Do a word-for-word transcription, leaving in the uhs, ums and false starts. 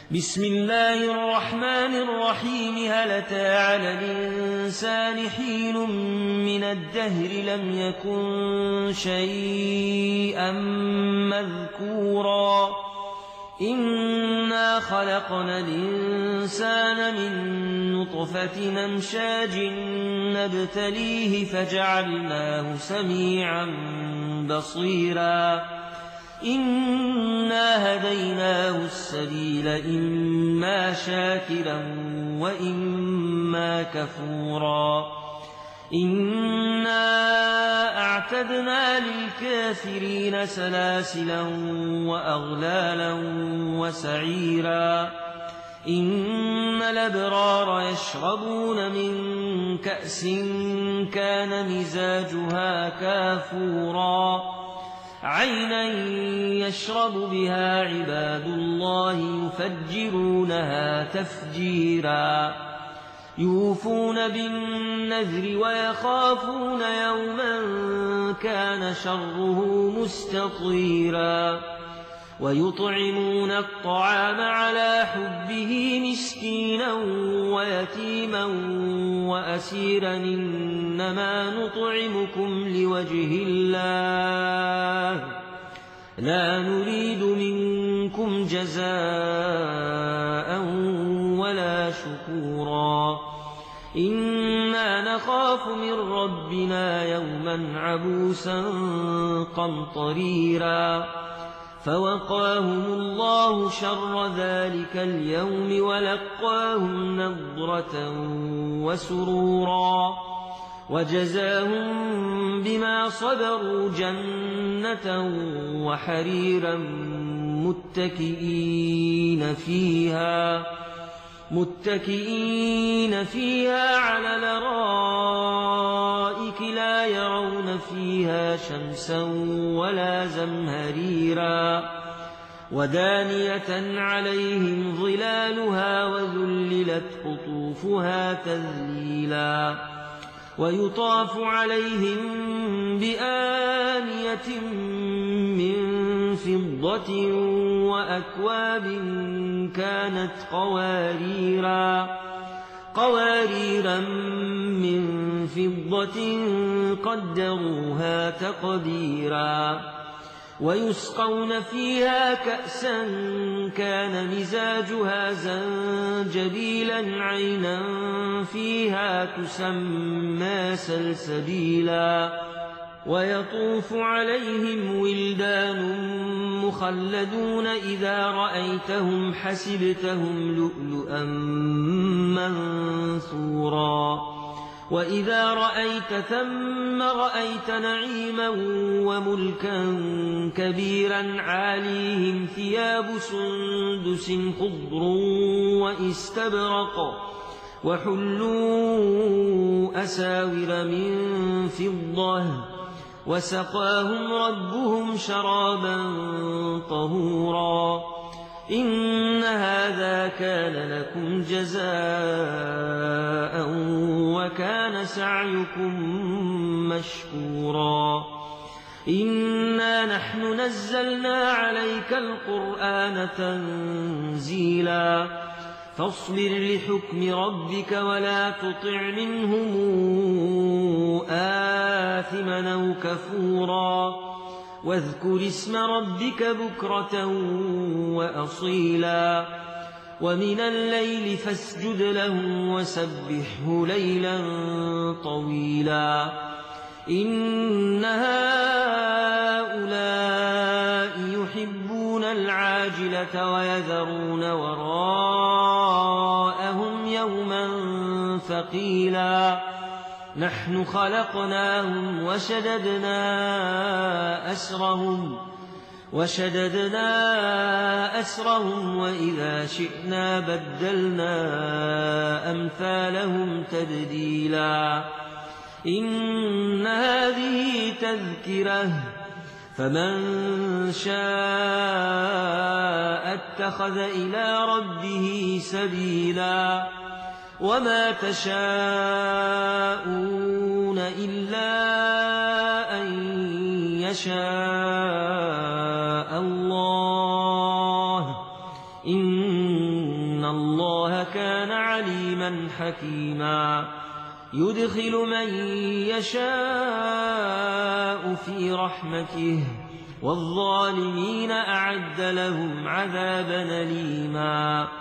بسم الله الرحمن الرحيم. هل أتى على الإنسان حين من الدهر لم يكن شيئا مذكورا إنا خلقنا الإنسان من نطفة أمشاج نبتليه فجعلناه سميعا بصيرا إنا هديناه السبيل إما شاكرا وإما كفورا إنا أعتدنا للكافرين سلاسلا وأغلالا وسعيرا إن الأبرار يشربون من كأس كان مزاجها كافورا عينا يشرب بها عباد الله يفجرونها تفجيرا يوفون بالنذر ويخافون يوما كان شره مستطيرا ويطعمون الطعام على حبه مسكينا ويتيما وأسيرا إنما نطعمكم لوجه الله لا نريد منكم جزاء ولا شكورا إنا نخاف من ربنا يوما عبوسا قمطريرا فوقاهم الله شر ذلك اليوم ولقاهم نضرة وسرورا وجزاهم بما صبروا جنة وحريرا متكئين فيها متكئين فيها على الأرائك لا يرون فيها شمسا ولا زمهريرا ودانية عليهم ظلالها وذللت قطوفها تذليلا ويطاف عليهم بآنية من فضة وأكواب كانت قواريرا قواريرا من فضة قدروها تقديرا ويسقون فيها كأسا كان مزاجها زنجبيلا عينا فيها تسمى سلسبيلا ويطوف عليهم ولدان مخلدون إذا رأيتهم حسبتهم لؤلؤا منثورا وإذا رأيت ثم رأيت نعيما وملكا كبيرا عاليهم ثياب سندس خضر واستبرق وحلوا أساور من فضة وسقاهم ربهم شرابا طهورا إن هذا كان لكم جزاء وكان سعيكم مشكورا إنا نحن نزلنا عليك القرآن تنزيلا فاصبر لحكم ربك ولا تطع منهم آثما أو كفورا واذكر اسم ربك بكرة وأصيلا ومن الليل فاسجد له وسبحه ليلا طويلا إن هؤلاء يحبون العاجلة ويذرون وراءهم يوما ثقيلا نحن خلقناهم وشددنا أسرهم وشددنا أسرهم وإذا شئنا بدلنا أمثالهم تبديلا إن هذه تذكرة فمن شاء اتخذ إلى ربه سبيلا وما تشاءون إلا أن يشاء الله إن الله كان عليما حكيما يدخل من يشاء في رحمته والظالمين أعد لهم عذابا أليما